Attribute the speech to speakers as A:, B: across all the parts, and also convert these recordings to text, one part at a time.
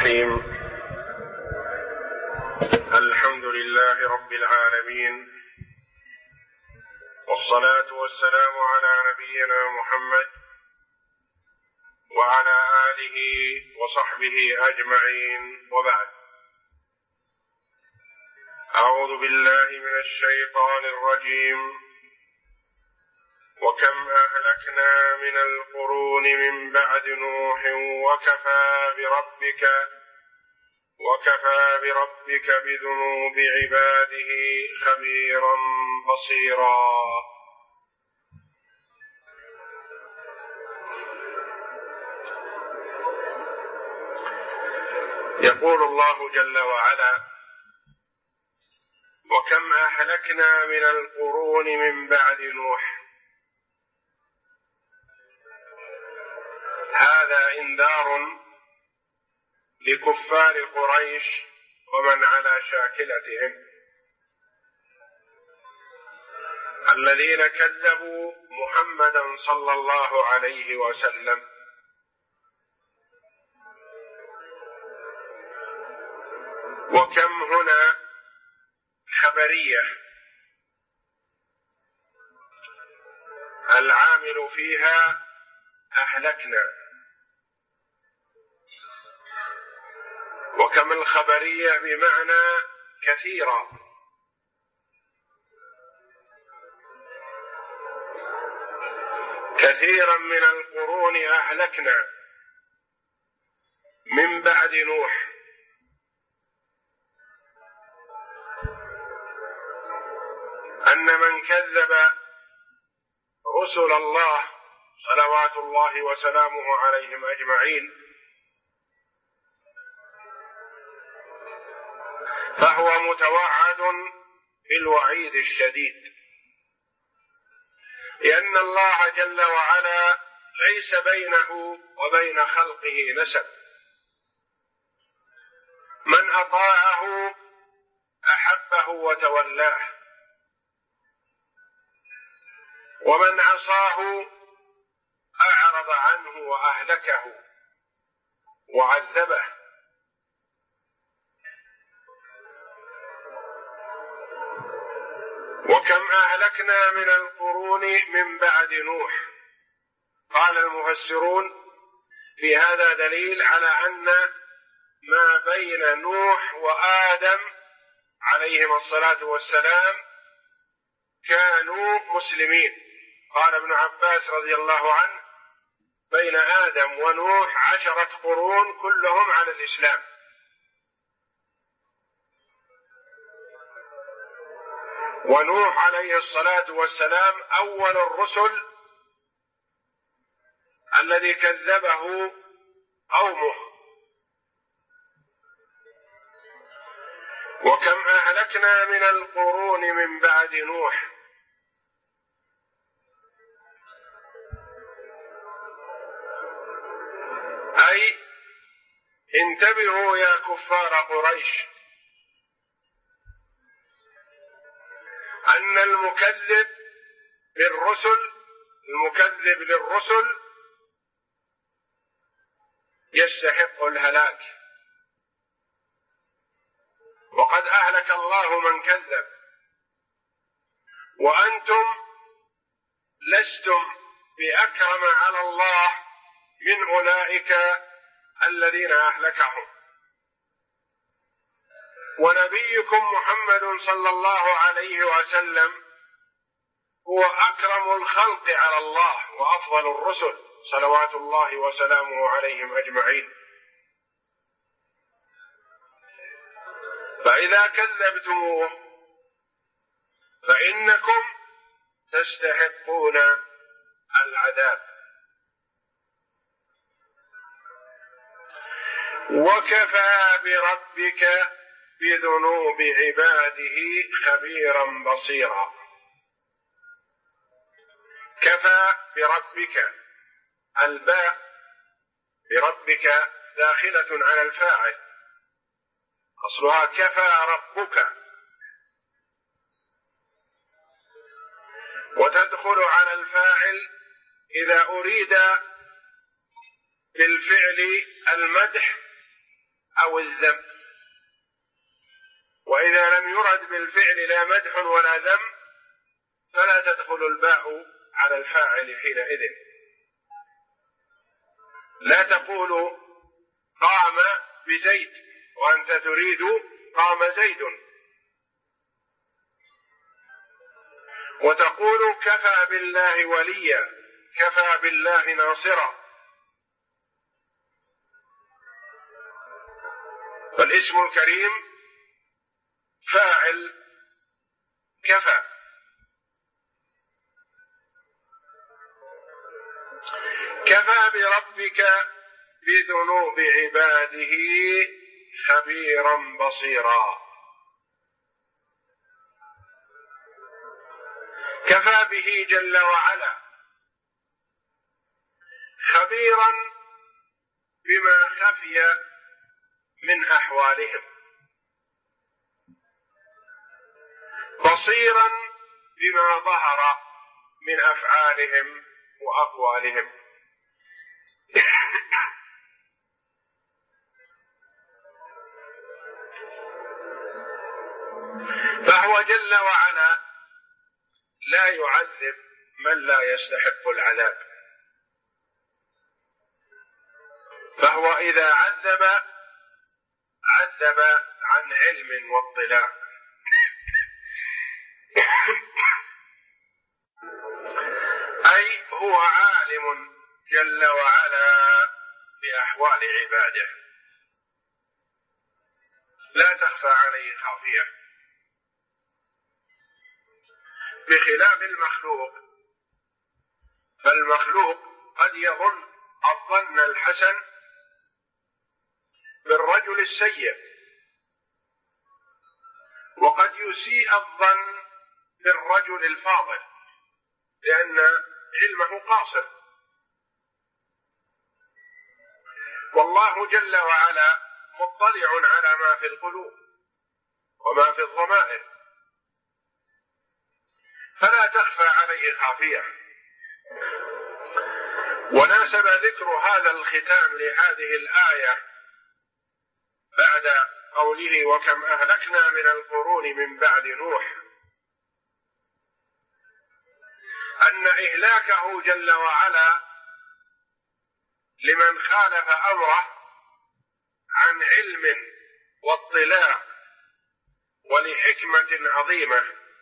A: الرحيم. الحمد لله رب العالمين، والصلاة والسلام على نبينا محمد وعلى آله وصحبه أجمعين، وبعد. أعوذ بالله من الشيطان الرجيم. وكم أهلكنا من القرون من بعد نوح وكفى بربك بذنوب عباده خبيرا بصيرا. يقول الله جل وعلا: وكم أهلكنا من القرون من بعد نوح. هذا إنذار لكفار قريش ومن على شاكلتهم الذين كذبوا محمدا صلى الله عليه وسلم. وكم هنا خبرية، العامل فيها أهلكنا. وكم الخبرية بمعنى كثيرا، كثيرا من القرون أهلكنا من بعد نوح. أن من كذب رسل الله صلوات الله وسلامه عليهم أجمعين فهو متوعد بالوعيد الشديد، لأن الله جل وعلا ليس بينه وبين خلقه نسب. من أطاعه أحبه وتولاه، ومن عصاه أعرض عنه وأهلكه وعذبه. وكم أهلكنا من القرون من بعد نوح. قال المفسرون: في هذا دليل على أن ما بين نوح وآدم عليهما الصلاة والسلام كانوا مسلمين. قال ابن عباس رضي الله عنه: بين آدم ونوح 10 قرون كلهم على الإسلام. ونوح عليه الصلاة والسلام أول الرسل الذي كذبه قومه. وكم أهلكنا من القرون من بعد نوح. أي انتبهوا يا كفار قريش، أن المكذب للرسل يستحق الهلاك، وقد أهلك الله من كذب، وأنتم لستم بأكرم على الله من أولئك الذين أهلكهم. ونبيكم محمد صلى الله عليه وسلم هو أكرم الخلق على الله وأفضل الرسل صلوات الله وسلامه عليهم أجمعين. فإذا كذبتموه فإنكم تستحقون العذاب. وكفى بربك بذنوب عباده خبيرا بصيرا. كفى بربك، الباء بربك داخلة على الفاعل، أصلها كفى ربك، وتدخل على الفاعل إذا أريد بالفعل المدح أو الذم. وإذا لم يرد بالفعل لا مدح ولا ذم فلا تدخل الباء على الفاعل حينئذ. لا تقول قام بزيد وأنت تريد قام زيد، وتقول كفى بالله وليا، كفى بالله ناصرا. فالاسم الكريم فاعل كفى. كفى بربك بذنوب عباده خبيرا بصيرا. كفى به جل وعلا خبيرا بما خفي من أحوالهم، بصيرا بما ظهر من أفعالهم وأقوالهم. فهو جل وعلا لا يعذب من لا يستحق العذاب، فهو إذا عذب عذب عن علم واطلاع. أي هو عالم جل وعلا بأحوال عباده، لا تخفى عليه خافية، بخلاف المخلوق. فالمخلوق قد يظن الظن الحسن بالرجل السيء، وقد يسيء الظن بالرجل الفاضل لأن علمه قاصر. والله جل وعلا مطلع على ما في القلوب وما في الضمائر، فلا تخفى عليه خافية. وناسب ذكر هذا الختام لهذه الآية بعد قوله وكم أهلكنا من القرون من بعد نوح، أن إهلاكه جل وعلا لمن خالف أمره عن علم واطلاع ولحكمة عظيمة.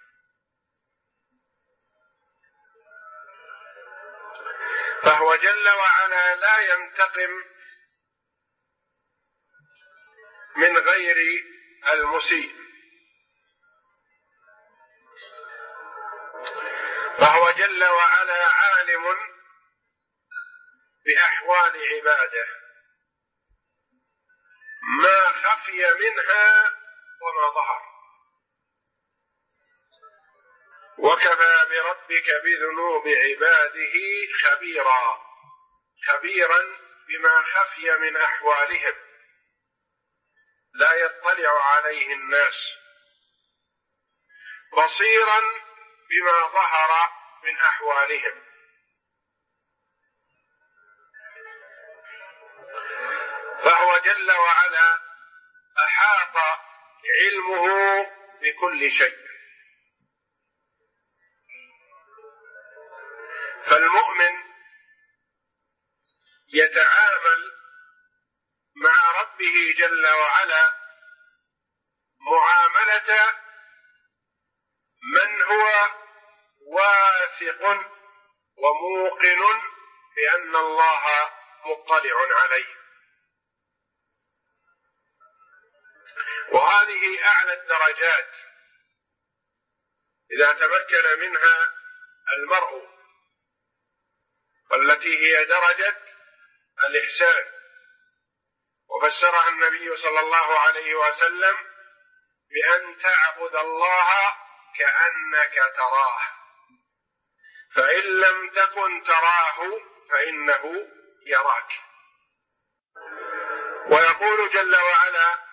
A: فهو جل وعلا لا ينتقم من غير المسيء، فهو جل وعلا عالم بأحوال عباده ما خفي منها وما ظهر. وكفى بربك بذنوب عباده خبيرا، خبيرا بما خفي من أحوالهم لا يطلع عليه الناس، بصيرا بما ظهر من أحوالهم. فهو جل وعلا أحاط علمه بكل شيء. فالمؤمن يتعامل مع ربه جل وعلا معاملة من هو واثق وموقن بأن الله مطلع عليه، وهذه أعلى الدرجات إذا تمكن منها المرء، والتي هي درجة الإحسان. وفسرها النبي صلى الله عليه وسلم بأن تعبد الله كأنك تراه، فإن لم تكن تراه فإنه يراك. ويقول جل وعلا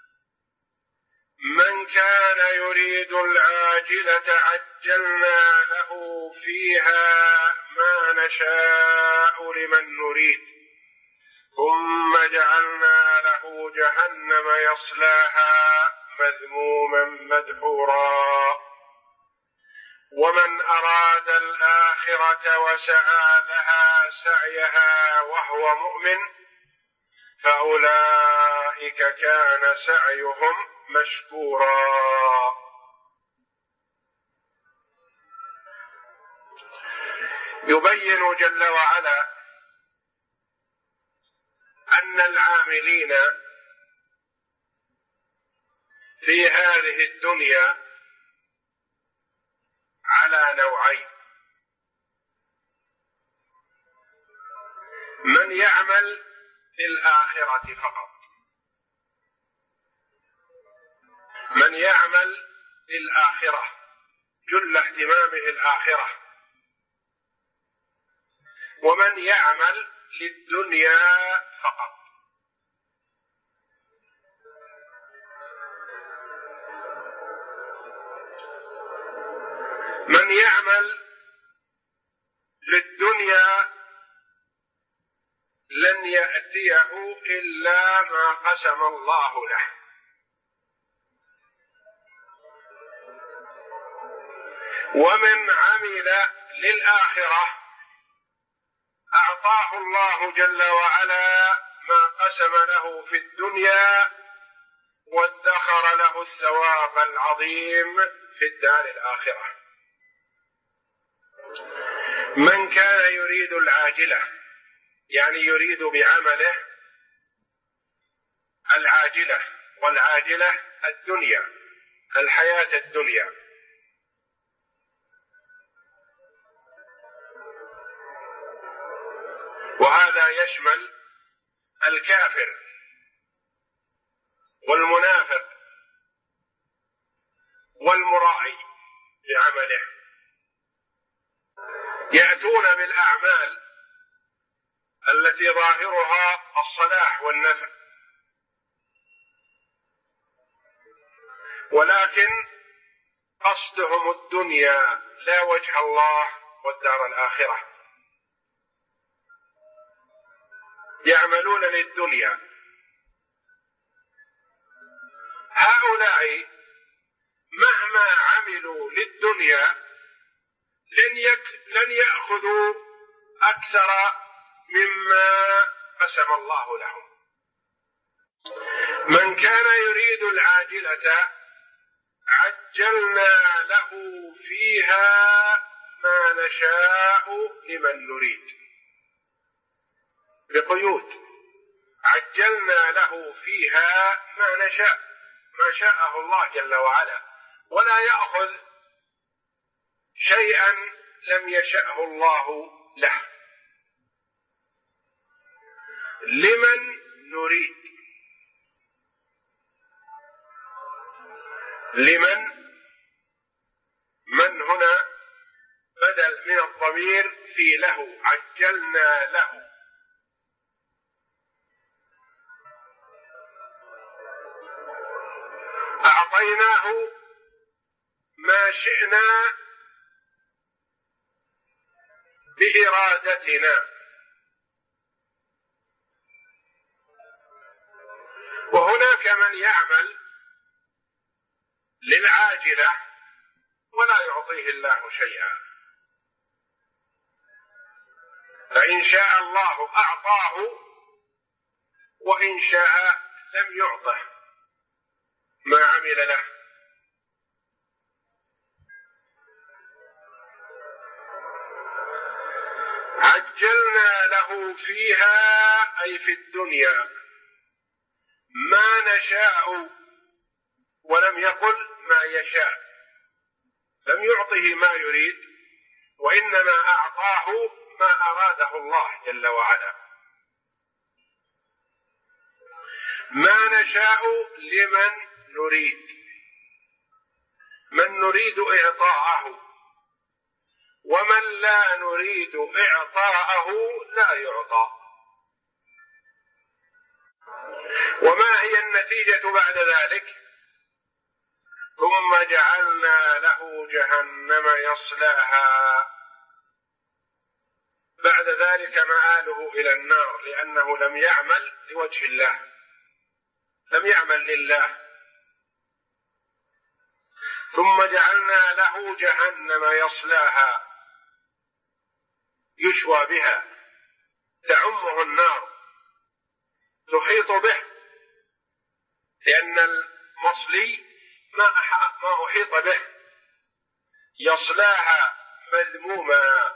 A: من كان يريد العاجلة عجلنا له فيها ما نشاء لمن نريد ثم جعلنا له جهنم يصلاها مذموما مدحورا ومن أراد الآخرة وسعى لها سعيها وهو مؤمن فأولئك كان سعيهم مشكورا. يبين جل وعلا أن العاملين في هذه الدنيا على نوعين: من يعمل للآخرة فقط، من يعمل للآخرة جل اهتمامه الآخرة، ومن يعمل للدنيا فقط. من يعمل للدنيا لن يأتيه إلا ما قسم الله له، ومن عمل للآخرة أعطاه الله جل وعلا ما قسم له في الدنيا وادخر له الثواب العظيم في الدار الآخرة. من كان يريد العاجلة، يعني يريد بعمله العاجلة، والعاجلة الدنيا، الحياة الدنيا، وهذا يشمل الكافر والمنافق والمراعي بعمله، يأتون بالأعمال التي ظاهرها الصلاح والنفع، ولكن قصدهم الدنيا لا وجه الله والدار الآخرة، يعملون للدنيا. هؤلاء مهما عملوا للدنيا لن يأخذوا أكثر مما قسم الله لهم. من كان يريد العاجلة عجلنا له فيها ما نشاء لمن نريد، بقيود، عجلنا له فيها ما نشاء، ما شاءه الله جل وعلا، ولا يأخذ شيئا لم يشأه الله له، لمن نريد. لمن، من هنا بدل من الضمير في له، عجلنا له، أعطيناه ما شئنا بإرادتنا. وهناك من يعمل للعاجلة ولا يعطيه الله شيئا، فإن شاء الله أعطاه وإن شاء لم يعطه ما عمل له. عجلنا له فيها أي في الدنيا ما نشاء، ولم يقل ما يشاء، لم يعطه ما يريد، وإنما أعطاه ما أراده الله جل وعلا. ما نشاء لمن نريد، من نريد إعطاءه، ومن لا نريد إعطاءه لا يعطى. وما هي النتيجة بعد ذلك؟ ثم جعلنا له جهنم يصلاها بعد ذلك مآله إلى النار، لأنه لم يعمل لوجه الله، لم يعمل لله. ثم جعلنا له جهنم يصلاها يشوى بها، تعمه النار، تحيط به، لأن المصلي ما أحيط به. يصلاها مذموما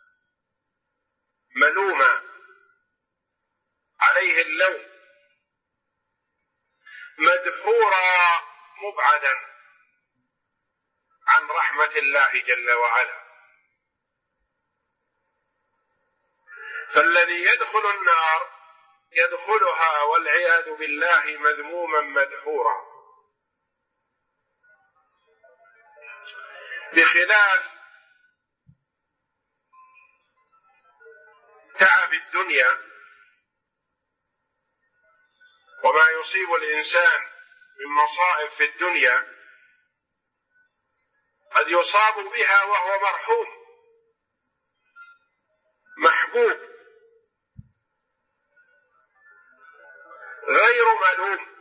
A: ملوما عليه اللوم، مدحورا مبعدا عن رحمة الله جل وعلا. فالذي يدخل النار يدخلها والعياذ بالله مذموما مدحورا، بخلاف تعب الدنيا وما يصيب الإنسان من مصائب في الدنيا قد يصاب بها وهو مرحوم محبوب غير ملوم.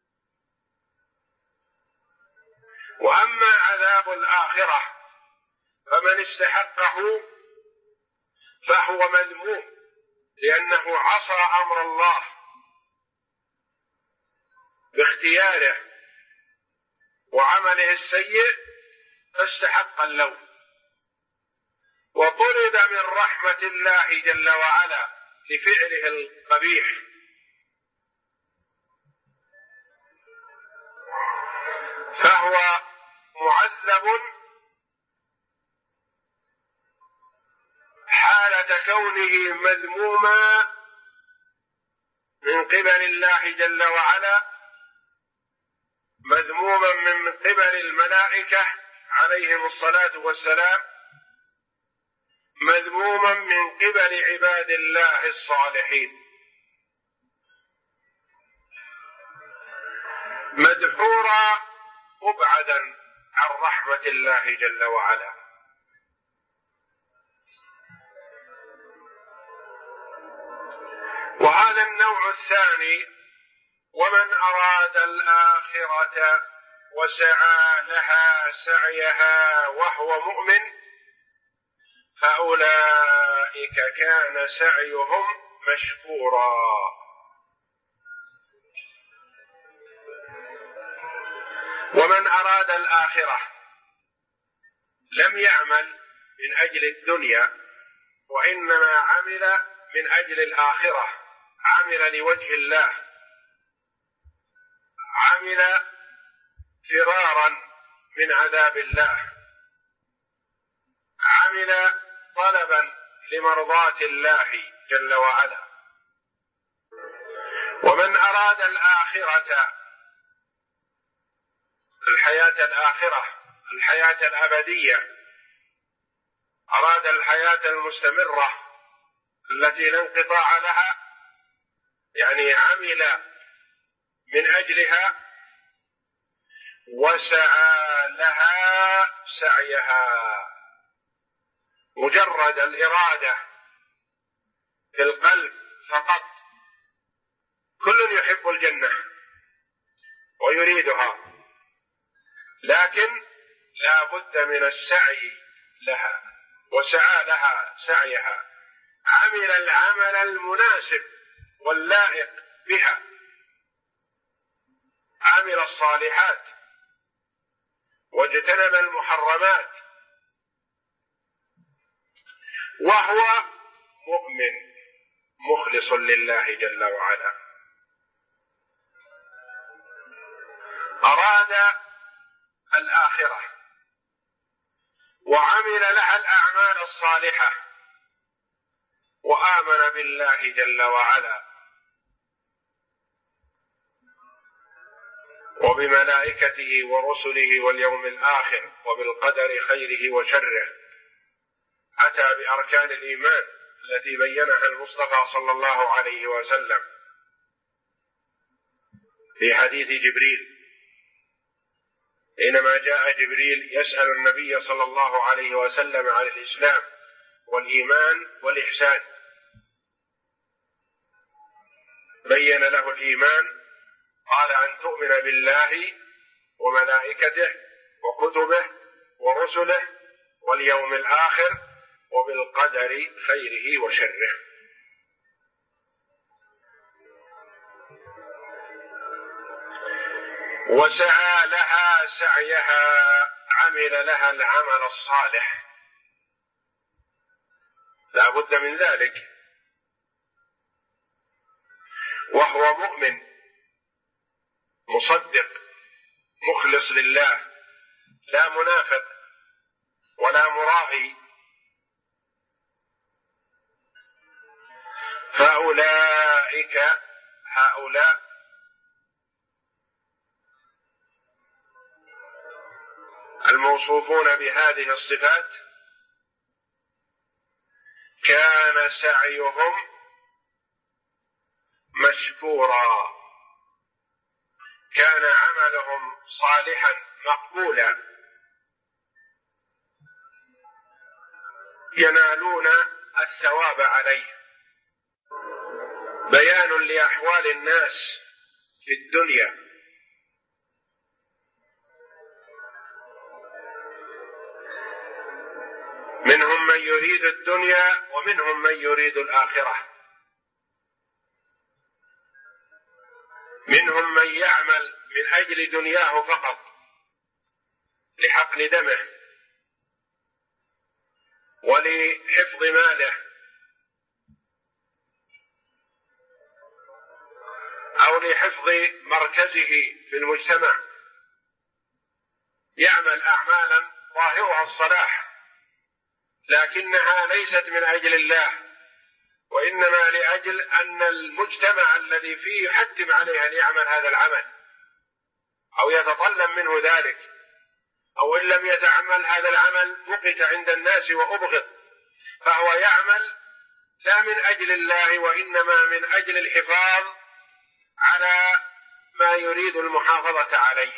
A: وأما عذاب الآخرة فمن استحقه فهو مذموم، لأنه عصى أمر الله باختياره وعمله السيء فاستحق اللوم، وطرد من رحمة الله جل وعلا لفعله القبيح. فهو معذب حالة كونه مذموما من قبل الله جل وعلا، مذموما من قبل الملائكة عليهم الصلاة والسلام، مذموما من قبل عباد الله الصالحين، مدحورا مبعدا عن رحمة الله جل وعلا. وهذا النوع الثاني: ومن أراد الآخرة وسعى لها سعيها وهو مؤمن فأولئك كان سعيهم مشكورا. ومن أراد الآخرة لم يعمل من أجل الدنيا، وإنما عمل من أجل الآخرة، عمل لوجه الله، عمل فرارا من عذاب الله، عمل طلبا لمرضاة الله جل وعلا. ومن أراد الآخرة، الحياة الآخرة، الحياة الأبدية، أراد الحياة المستمرة التي لا انقطاع لها، يعني عمل من أجلها وسعى لها سعيها. مجرد الإرادة في القلب فقط، كل يحب الجنة ويريدها، لكن لا بد من السعي لها، وسعى لها سعيها، عمل العمل المناسب واللائق بها، عمل الصالحات واجتنب المحرمات، وهو مؤمن مخلص لله جل وعلا. أراد الآخرة وعمل لها الأعمال الصالحة وآمن بالله جل وعلا وبملائكته ورسله واليوم الآخر وبالقدر خيره وشره، أتى بأركان الإيمان التي بينها المصطفى صلى الله عليه وسلم في حديث جبريل، حينما جاء جبريل يسأل النبي صلى الله عليه وسلم عن الإسلام والإيمان والإحسان. بين له الإيمان، قال أن تؤمن بالله وملائكته وكتبه ورسله واليوم الآخر وبالقدر خيره وشره. وسعى لها سعيها، عمل لها العمل الصالح، لا بد من ذلك، وهو مؤمن مصدق مخلص لله، لا منافق ولا مرائي. هؤلاء الموصوفون بهذه الصفات كان سعيهم مشكورا، كان عملهم صالحا مقبولا، ينالون الثواب عليه. بيان لأحوال الناس في الدنيا، منهم من يريد الدنيا ومنهم من يريد الآخرة، منهم من يعمل من أجل دنياه فقط لحقن دمه ولحفظ ماله أو لحفظ مركزه في المجتمع، يعمل أعمالا ظاهرها الصلاح لكنها ليست من أجل الله، وإنما لأجل أن المجتمع الذي فيه يحتم عليه أن يعمل هذا العمل أو يتطلب منه ذلك، أو إن لم يتعمل هذا العمل مقت عند الناس وأبغض، فهو يعمل لا من أجل الله وإنما من أجل الحفاظ على ما يريد المحافظة عليه.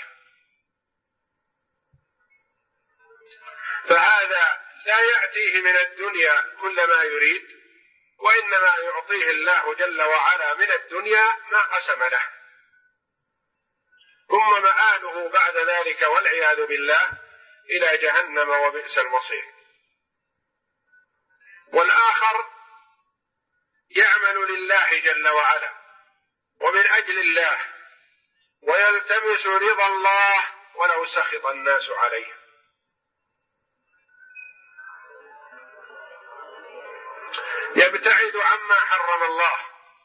A: فهذا لا يأتيه من الدنيا كل ما يريد، وإنما يعطيه الله جل وعلا من الدنيا ما قسم له، ثم مآله بعد ذلك والعياذ بالله إلى جهنم وبئس المصير. والآخر يعمل لله جل وعلا ومن أجل الله ويلتمس رضا الله ولو سخط الناس عليه. يبتعد عما حرم الله،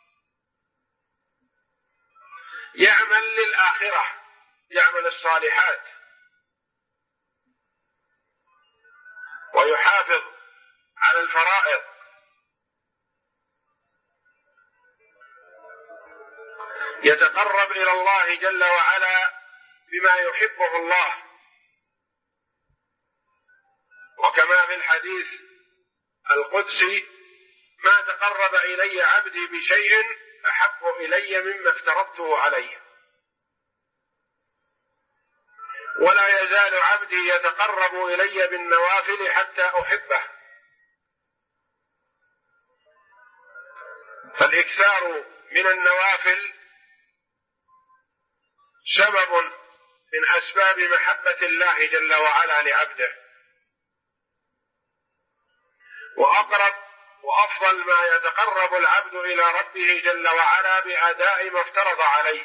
A: يعمل للآخرة، يعمل الصالحات ويحافظ على الفرائض، يتقرب إلى الله جل وعلا بما يحبه الله، وكما في الحديث القدسي: ما تقرب إلي عبدي بشيء أحب إلي مما افترضته عليه، ولا يزال عبدي يتقرب إلي بالنوافل حتى أحبه. فالإكثار من النوافل سبب من أسباب محبة الله جل وعلا لعبده، وأقرب وأفضل ما يتقرب العبد إلى ربه جل وعلا بأداء ما افترض عليه.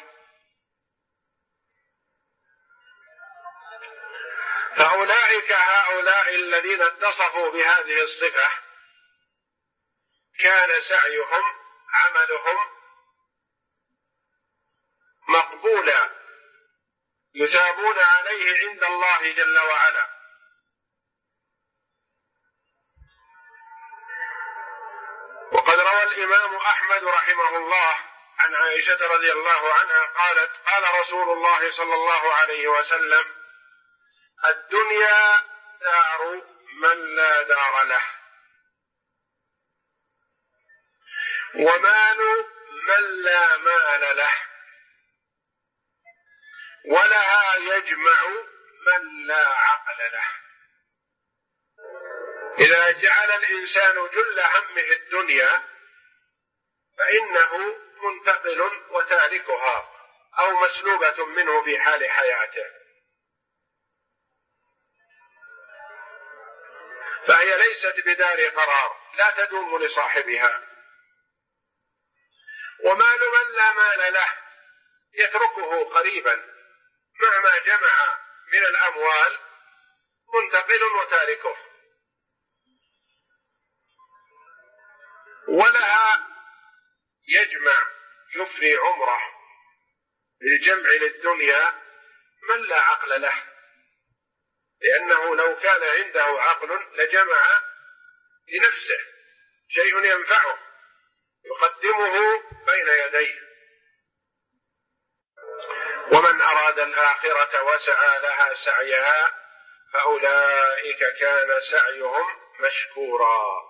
A: فأولئك هؤلاء الذين اتصفوا بهذه الصفة كان سعيهم عملهم مقبولا، يثابون عليه عند الله جل وعلا. وقد روى الإمام أحمد رحمه الله عن عائشة رضي الله عنها قالت: قال رسول الله صلى الله عليه وسلم: الدنيا دار من لا دار له، ومال من لا مال له، ولها يجمع من لا عقل له. إذا جعل الإنسان جل همه الدنيا فإنه منتقل وتاركها أو مسلوبة منه في حال حياته، فهي ليست بدار قرار لا تدوم لصاحبها. ومال من لا مال له يتركه قريبا مهما جمع من الأموال، منتقل وتاركه. ولها يجمع يفري عمره بالجمع للدنيا من لا عقل له، لأنه لو كان عنده عقل لجمع لنفسه شيء ينفعه يقدمه بين يديه. ومن أراد الآخرة وسعى لها سعيها فأولئك كان سعيهم مشكورا.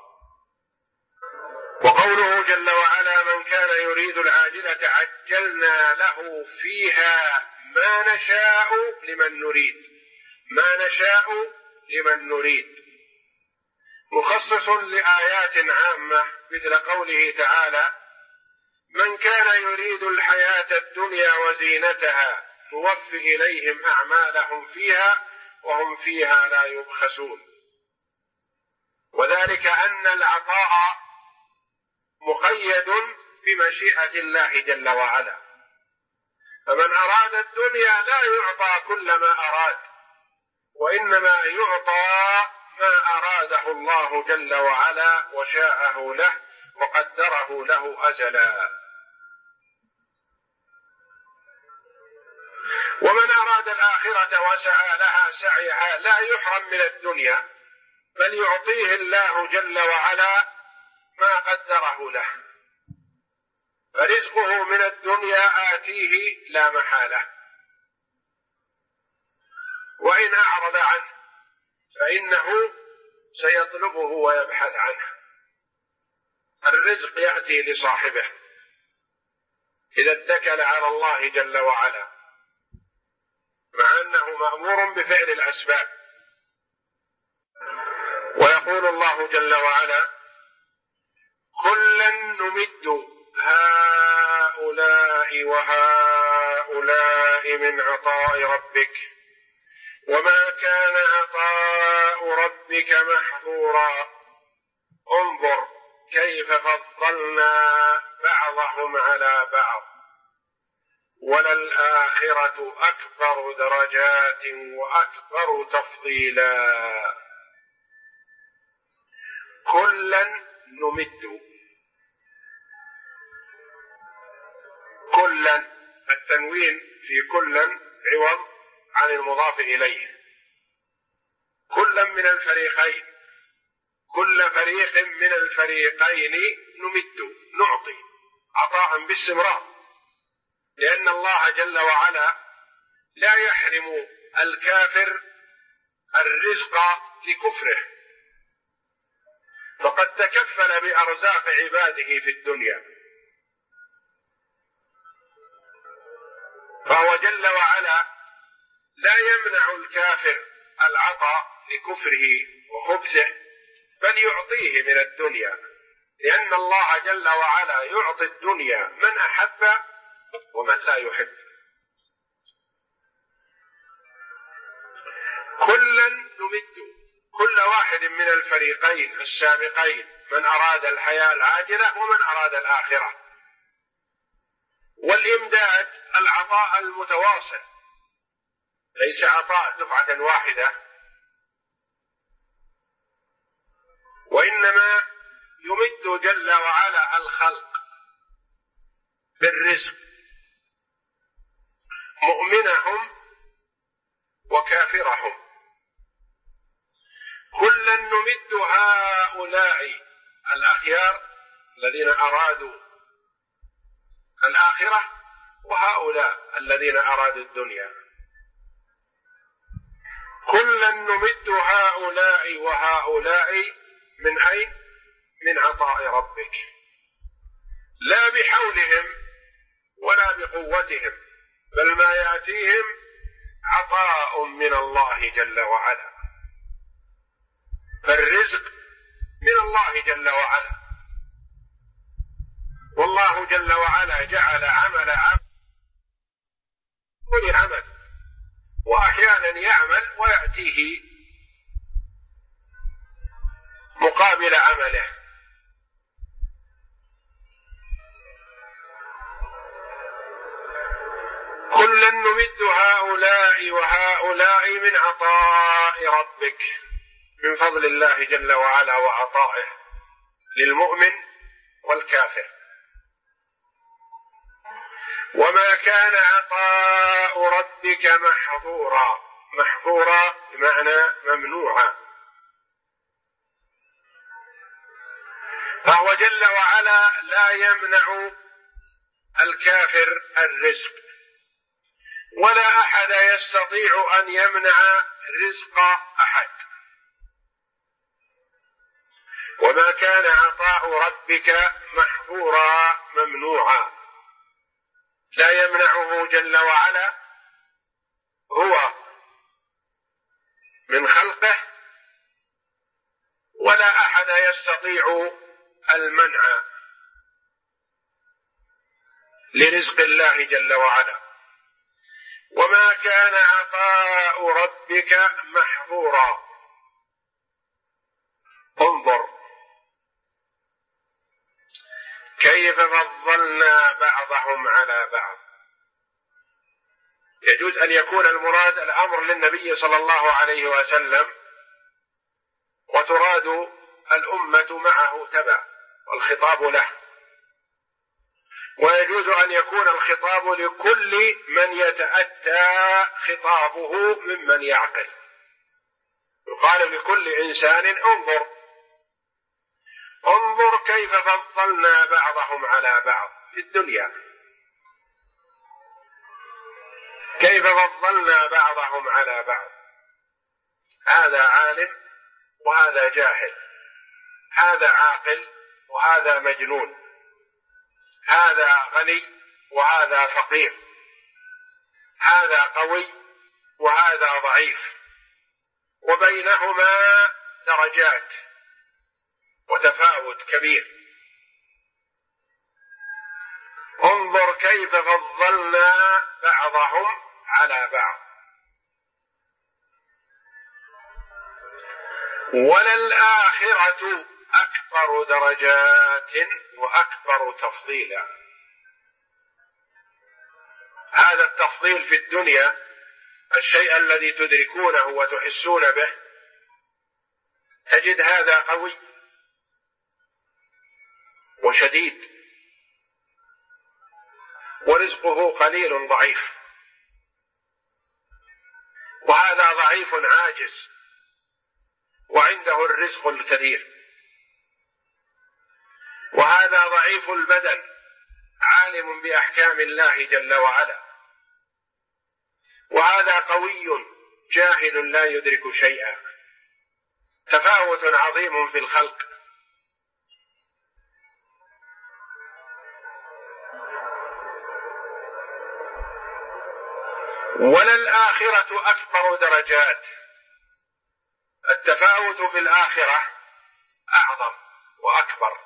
A: وقوله جل وعلا: من كان يريد العاجلة عجلنا له فيها ما نشاء لمن نريد. ما نشاء لمن نريد مخصص لآيات عامة، مثل قوله تعالى: من كان يريد الحياة الدنيا وزينتها نوفي إليهم أعمالهم فيها وهم فيها لا يبخسون. وذلك أن العطاء مقيد بمشيئة الله جل وعلا، فمن أراد الدنيا لا يعطى كل ما أراد، وإنما يعطى ما أراده الله جل وعلا وشاءه له وقدره له أزلا. ومن أراد الآخرة وسعى لها سعيها لا يحرم من الدنيا، بل يعطيه الله جل وعلا ما قدره له، فرزقه من الدنيا آتيه لا محالة. وإن أعرض عنه فإنه سيطلبه ويبحث عنه. الرزق يأتي لصاحبه إذا اتكل على الله جل وعلا، مع أنه مأمور بفعل الأسباب. ويقول الله جل وعلا: كلا نمد هؤلاء وهؤلاء من عطاء ربك وما كان عطاء ربك محظورا انظر كيف فضلنا بعضهم على بعض وللآخرة أكبر درجات وأكبر تفضيلا. كلا نمد، كلا التنوين في كلا عوض عن المضاف إليه. كلا من الفريقين، كل فريق من الفريقين نمد، نعطي عطاء باستمرار، لأن الله جل وعلا لا يحرم الكافر الرزق لكفره، فقد تكفل بأرزاق عباده في الدنيا، فهو جل وعلا لا يمنع الكافر العطاء لكفره وخبثه، بل يعطيه من الدنيا، لأن الله جل وعلا يعطي الدنيا من أحب ومن لا يحب. كلا نمد، كل واحد من الفريقين السابقين، من أراد الحياة العاجلة ومن أراد الآخرة. والإمداد العطاء المتواصل، ليس عطاء دفعة واحدة، وإنما يمد جل وعلا الخلق بالرزق، مؤمنهم وكافرهم. كلا نمد هؤلاء الأخيار الذين أرادوا الآخرة وهؤلاء الذين أرادوا الدنيا. كلا نمد هؤلاء وهؤلاء من أين؟ من عطاء ربك، لا بحولهم ولا بقوتهم، بل ما يأتيهم عطاء من الله جل وعلا. فالرزق الله جل وعلا، والله جل وعلا جعل عمل كل عمل، وأحيانا يعمل ويأتيه مقابل عمله. كلا نمد هؤلاء وهؤلاء من عطاء ربك، من فضل الله جل وعلا وعطائه للمؤمن والكافر. وما كان عطاء ربك محظورا، محظورا بمعنى ممنوعا، فهو جل وعلا لا يمنع الكافر الرزق، ولا أحد يستطيع أن يمنع رزق أحد. وما كان عطاء ربك محظورا ممنوعا، لا يمنعه جل وعلا هو من خلقه، ولا أحد يستطيع المنع لرزق الله جل وعلا. وما كان عطاء ربك محظورا. انظر كيف فضلنا بعضهم على بعض. يجوز أن يكون المراد الأمر للنبي صلى الله عليه وسلم، وتراد الأمة معه تبع والخطاب له، ويجوز أن يكون الخطاب لكل من يتأتى خطابه ممن يعقل. يقال لكل إنسان انظر كيف فضلنا بعضهم على بعض في الدنيا، كيف فضلنا بعضهم على بعض. هذا عالم وهذا جاهل، هذا عاقل وهذا مجنون، هذا غني وهذا فقير، هذا قوي وهذا ضعيف، وبينهما درجات وتفاوت كبير. انظر كيف فضلنا بعضهم على بعض. وللآخرة أكبر درجات وأكبر تفضيلا. هذا التفضيل في الدنيا، الشيء الذي تدركونه وتحسون به، تجد هذا قوي وشديد ورزقه قليل ضعيف، وهذا ضعيف عاجز وعنده الرزق الكثير، وهذا ضعيف البدن عالم بأحكام الله جل وعلا، وهذا قوي جاهل لا يدرك شيئا. تفاوت عظيم في الخلق. وللآخرة أكبر درجات. التفاوت في الآخرة أعظم وأكبر.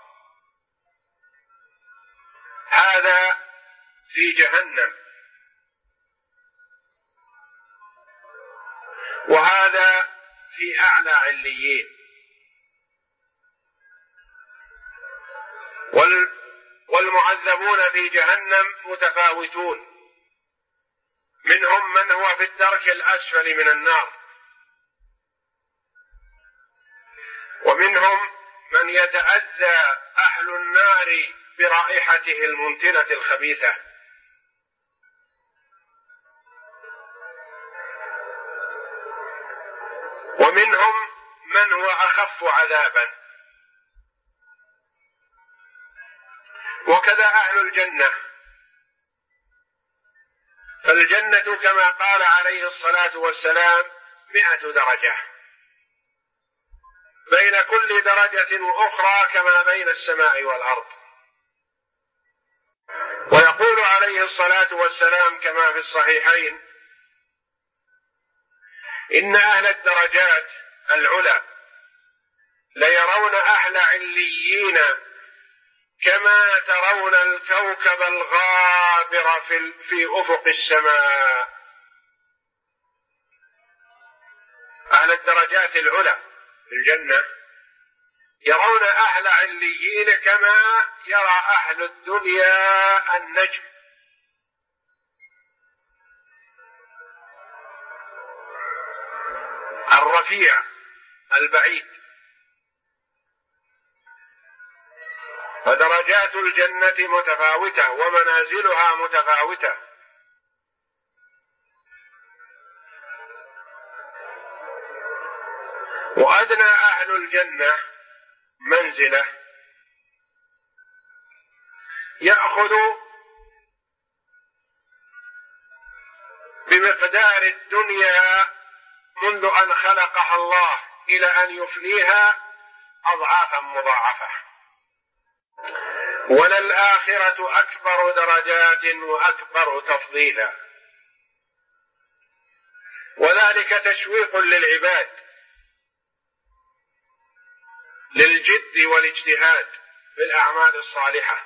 A: هذا في جهنم، وهذا في أعلى عليين. والمعذبون في جهنم متفاوتون، منهم من هو في الدرك الأسفل من النار، ومنهم من يتأذى أهل النار برائحته المنتنة الخبيثة، ومنهم من هو أخف عذابا. وكذا أهل الجنة، فالجنة كما قال عليه الصلاة والسلام 100 درجة، بين كل درجة وأخرى كما بين السماء والأرض. ويقول عليه الصلاة والسلام كما في الصحيحين: إن أهل الدرجات العلى ليرون أهل عليين كما ترون الكوكب الغابر في أفق السماء. أهل الدرجات العلى في الجنة يرون أهل عليين كما يرى أهل الدنيا النجم. الرفيع البعيد. فدرجات الجنة متفاوتة ومنازلها متفاوتة. وأدنى أهل الجنة منزلة يأخذ بمقدار الدنيا منذ أن خلقها الله إلى أن يفنيها أضعافا مضاعفة. وللآخرة أكبر درجات وأكبر تفضيلا، وذلك تشويق للعباد للجد والاجتهاد في الأعمال الصالحة،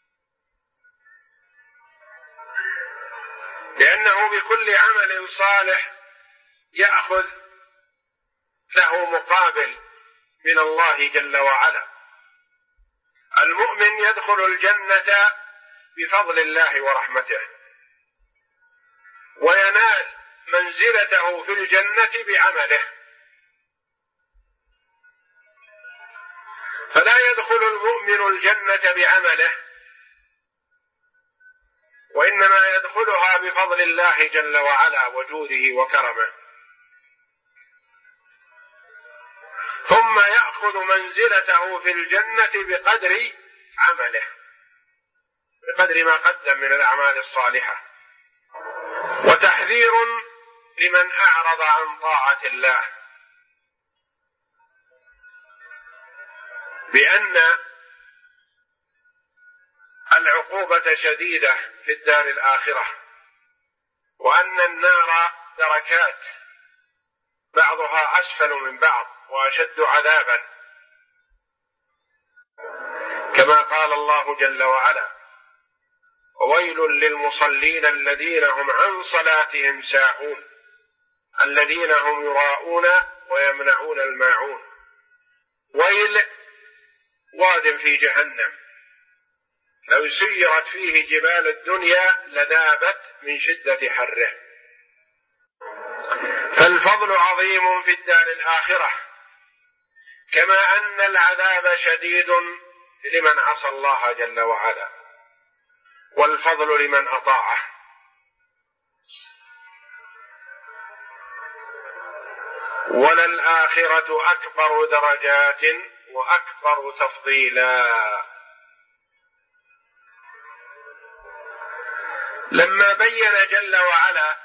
A: لأنه بكل عمل صالح يأخذ له مقابل من الله جل وعلا. المؤمن يدخل الجنة بفضل الله ورحمته، وينال منزلته في الجنة بعمله، فلا يدخل المؤمن الجنة بعمله، وإنما يدخلها بفضل الله جل وعلا وجوده وكرمه، ثم يأخذ منزلته في الجنة بقدر عمله، بقدر ما قدم من الأعمال الصالحة. وتحذير لمن أعرض عن طاعة الله بأن العقوبة شديدة في الدار الآخرة، وأن النار دركات بعضها أسفل من بعض وأشد عذابا، كما قال الله جل وعلا: وويل للمصلين الذين هم عن صلاتهم ساهون الذين هم يراءون ويمنعون الماعون. ويل واد في جهنم لو سيرت فيه جبال الدنيا لذابت من شدة حره. فالفضل عظيم في الدار الآخرة، كما أن العذاب شديد لمن عصى الله جل وعلا، والفضل لمن أطاعه. وللآخرة أكبر درجات وأكبر تفضيلا. لما بين جل وعلا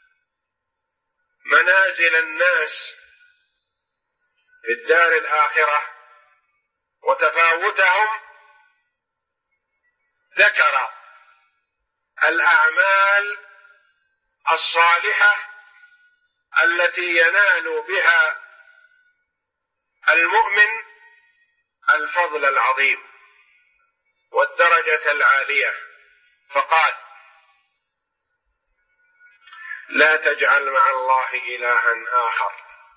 A: منازل الناس في الدار الآخرة وتفاوتهم، ذكر الأعمال الصالحة التي ينال بها المؤمن الفضل العظيم والدرجة العالية، فقال: لا تجعل مع الله إلها آخر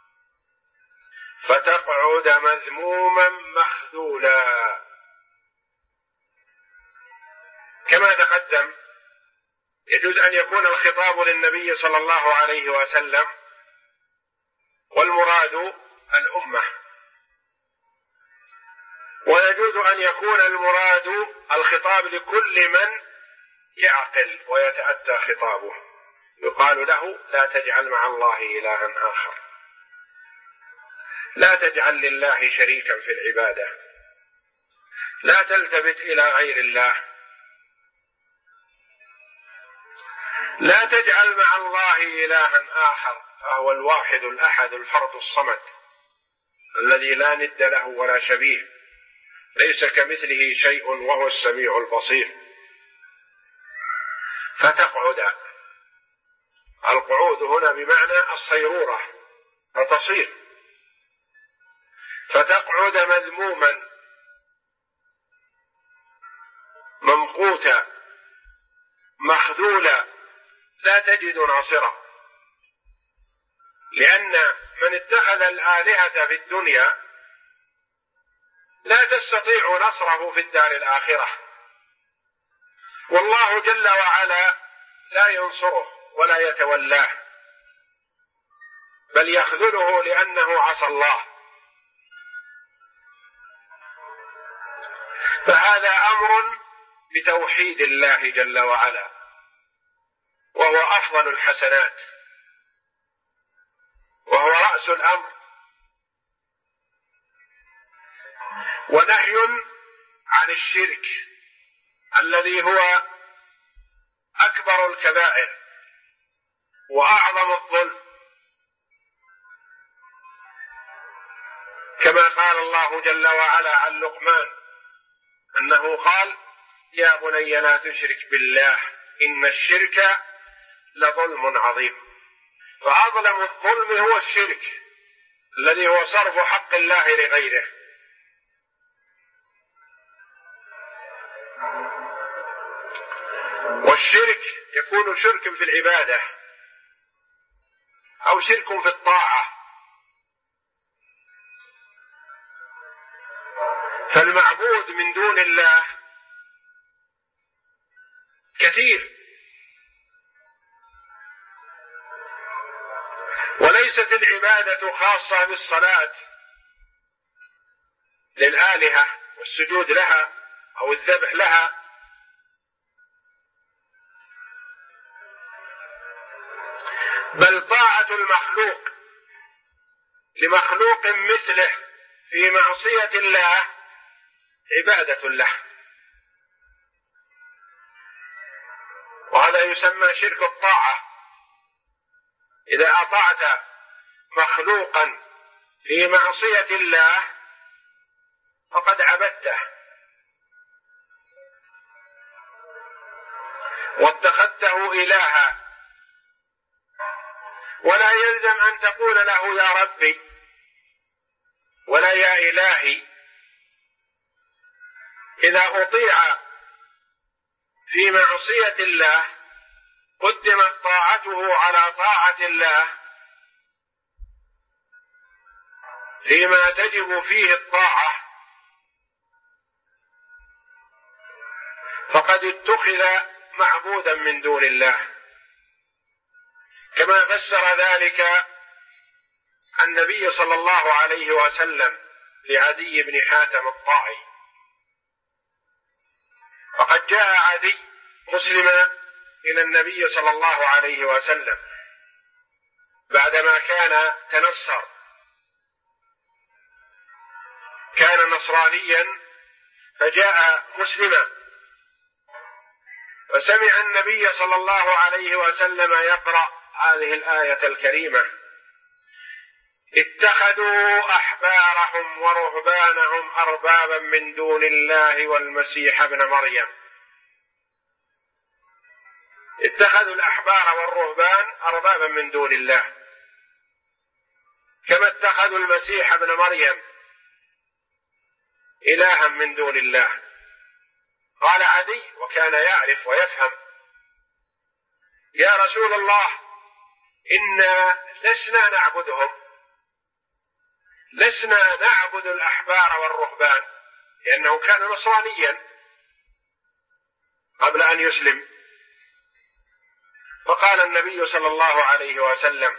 A: فتقعد مذموما مخذولا. كما تقدم، يجوز أن يكون الخطاب للنبي صلى الله عليه وسلم، والمراد الأمة، ويجوز أن يكون المراد الخطاب لكل من يعقل ويتأتى خطابه، يقال له: لا تجعل مع الله إلها آخر، لا تجعل لله شريكا في العبادة، لا تلتفت إلى غير الله، لا تجعل مع الله إلها آخر، فهو الواحد الأحد الفرد الصمد الذي لا ند له ولا شبيه، ليس كمثله شيء وهو السميع البصير. فتقعد، القعود هنا بمعنى الصيرورة، فتصير، فتقعد مذموما ممقوتا مخذولا لا تجد ناصرا. لأن من اتخذ الآلهة في الدنيا لا تستطيع نصره في الدار الآخرة، والله جل وعلا لا ينصره ولا يتولاه، بل يخذله لأنه عصى الله. فهذا أمر بتوحيد الله جل وعلا، وهو أفضل الحسنات، وهو رأس الأمر، ونهي عن الشرك الذي هو أكبر الكبائر وأعظم الظلم، كما قال الله جل وعلا عن لقمان أنه قال: يا بني لا تشرك بالله إن الشرك لظلم عظيم. فأظلم الظلم هو الشرك الذي هو صرف حق الله لغيره. والشرك يكون شرك في العبادة أو شرك في الطاعة، فالمعبود من دون الله كثير، وليست العبادة خاصة بالصلاة للآلهة والسجود لها أو الذبح لها، بل طاعة المخلوق لمخلوق مثله في معصية الله عبادة له، وهذا يسمى شرك الطاعة. إذا أطعت مخلوقا في معصية الله فقد عبدته واتخذته إلها، ولا يلزم أن تقول له يا ربي ولا يا إلهي. إذا أطيع في معصية الله قدمت طاعته على طاعة الله فيما تجب فيه الطاعة، فقد اتخذ معبودا من دون الله، كما فسر ذلك النبي صلى الله عليه وسلم لعدي بن حاتم الطائي. وقد جاء عدي مسلما إلى النبي صلى الله عليه وسلم بعدما كان تنصر، كان نصرانيا فجاء مسلما، فسمع النبي صلى الله عليه وسلم يقرأ هذه الآية الكريمة: اتخذوا أحبارهم ورهبانهم أربابا من دون الله والمسيح ابن مريم. اتخذوا الأحبار والرهبان أربابا من دون الله، كما اتخذوا المسيح ابن مريم إلها من دون الله. قال عدي وكان يعرف ويفهم: يا رسول الله، إنا لسنا نعبدهم، لسنا نعبد الأحبار والرهبان، لأنه كان نصرانيا قبل أن يسلم. فقال النبي صلى الله عليه وسلم: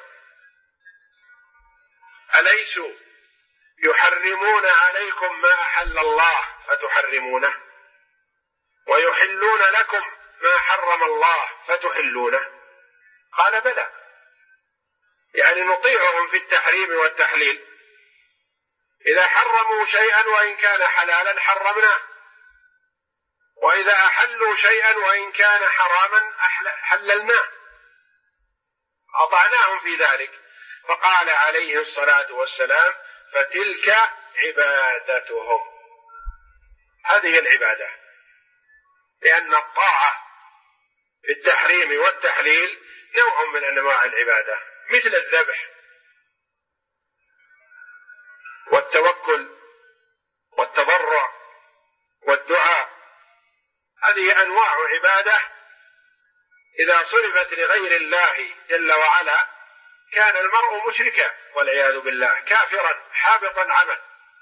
A: أليسوا يحرمون عليكم ما أحل الله فتحرمونه، ويحلون لكم ما حرم الله فتحلونه؟ قال: بلى، يعني نطيعهم في التحريم والتحليل. إذا حرموا شيئا وإن كان حلالا حرمناه، وإذا أحلوا شيئا وإن كان حراما حللناه، أطعناهم في ذلك. فقال عليه الصلاة والسلام: فتلك عبادتهم. هذه العبادة، لأن الطاعة في التحريم والتحليل نوع من أنواع العبادة، مثل الذبح والتوكل والتضرع والدعاء، هذه أنواع عبادة إذا صرفت لغير الله جل وعلا كان المرء مشركا والعياذ بالله، كافرا حابطا العمل.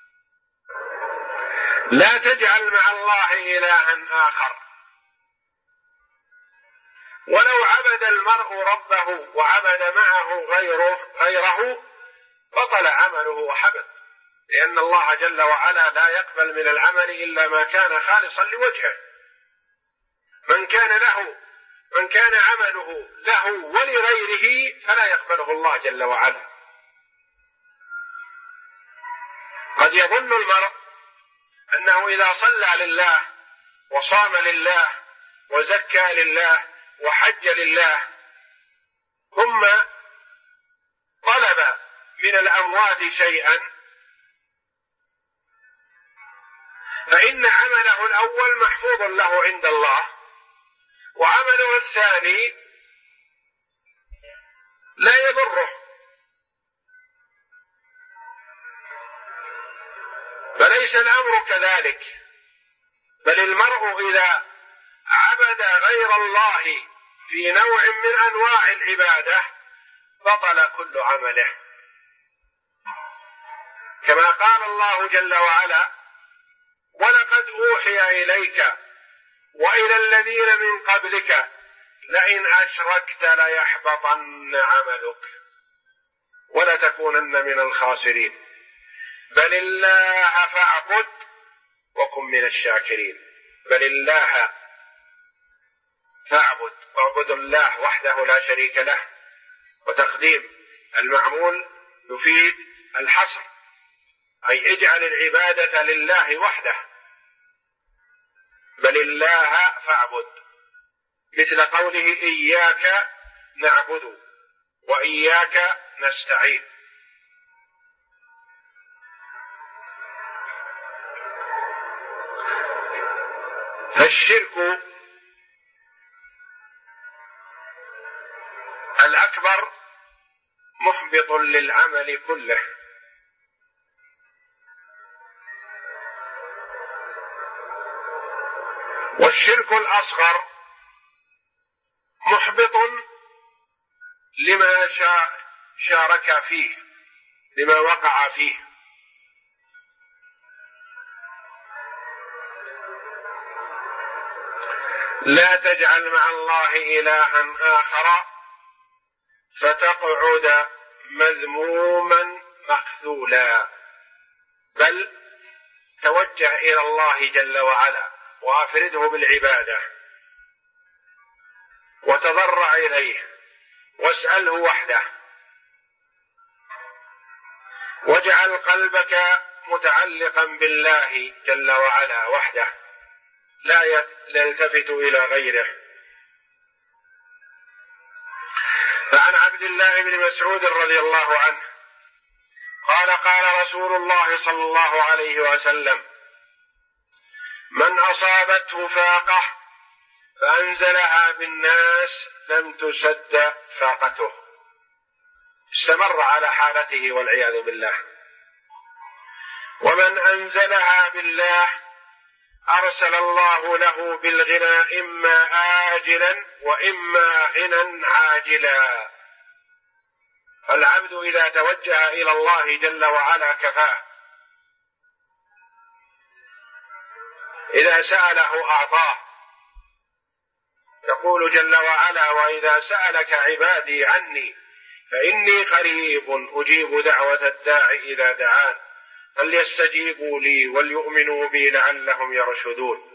A: لا تجعل مع الله إلها آخر. ولو عبد المرء ربه وعبد معه غيره بطل عمله وحبط، لأن الله جل وعلا لا يقبل من العمل إلا ما كان خالصا لوجهه. من كان عمله له ولغيره فلا يقبله الله جل وعلا. قد يظن المرء أنه إذا صلى لله وصام لله وزكى لله وحج لله ثم طلب من الأموات شيئا فإن عمله الأول محفوظ له عند الله، وعمله الثاني لا يضره. فليس الأمر كذلك، بل المرء إذا عبد غير الله في نوع من أنواع العبادة بطل كل عمله، كما قال الله جل وعلا: ولقد أوحي إليك وإلى الذين من قبلك لئن أشركت ليحبطن عملك ولتكونن من الخاسرين بل الله فاعبد وكن من الشاكرين. بل الله فاعبد، اعبد الله وحده لا شريك له، وتقديم المعمول يفيد الحصر، أي اجعل العبادة لله وحده. بل الله فاعبد، مثل قوله: إياك نعبد وإياك نستعين. فالشرك الأكبر محبط للعمل كله، والشرك الأصغر محبط لما شارك فيه، لما وقع فيه. لا تجعل مع الله إلها آخر فتقعد مذموما مخذولا، بل توجه إلى الله جل وعلا وأفرده بالعبادة وتضرع إليه واسأله وحده، واجعل قلبك متعلقا بالله جل وعلا وحده لا يلتفت إلى غيره. فعن عبد الله بن مسعود رضي الله عنه قال: قال رسول الله صلى الله عليه وسلم: من أصابته فاقة فأنزلها بالناس لم تسد فاقته، استمر على حالته والعياذ بالله. ومن أنزلها بالله أرسل الله له بالغنى إما آجلا وإما غنى عاجلا. فالعبد إذا توجه إلى الله جل وعلا كفاه، إذا سأله أعطاه. يقول جل وعلا: وإذا سألك عبادي عني فإني قريب أجيب دعوة الداع إذا دعان فليستجيبوا لي وليؤمنوا بي لعلهم يرشدون.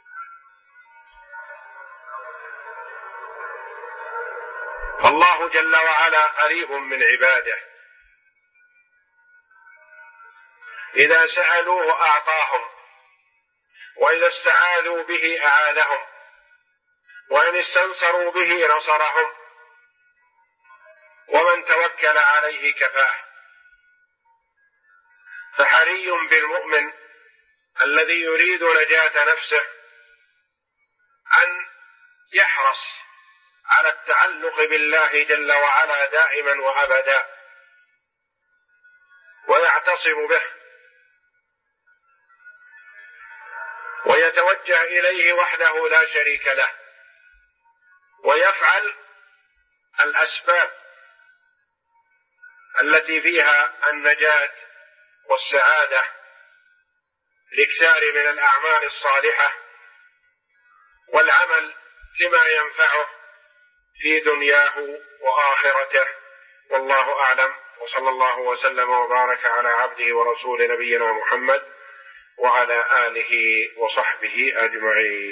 A: الله جل وعلا قريب من عباده، إذا سألوه أعطاهم، وإذا استعاذوا به أعانهم، وإن استنصروا به نصرهم، ومن توكل عليه كفاه. فحري بالمؤمن الذي يريد نجاة نفسه أن يحرص على التعلق بالله جل وعلا دائما وأبدا، ويعتصم به ويتوجه إليه وحده لا شريك له، ويفعل الأسباب التي فيها النجاة والسعادة، الاكثار من الأعمال الصالحة والعمل لما ينفعه في دنياه وآخرته. والله أعلم، وصلى الله وسلم وبارك على عبده ورسول نبينا محمد وعلى آله وصحبه أجمعين.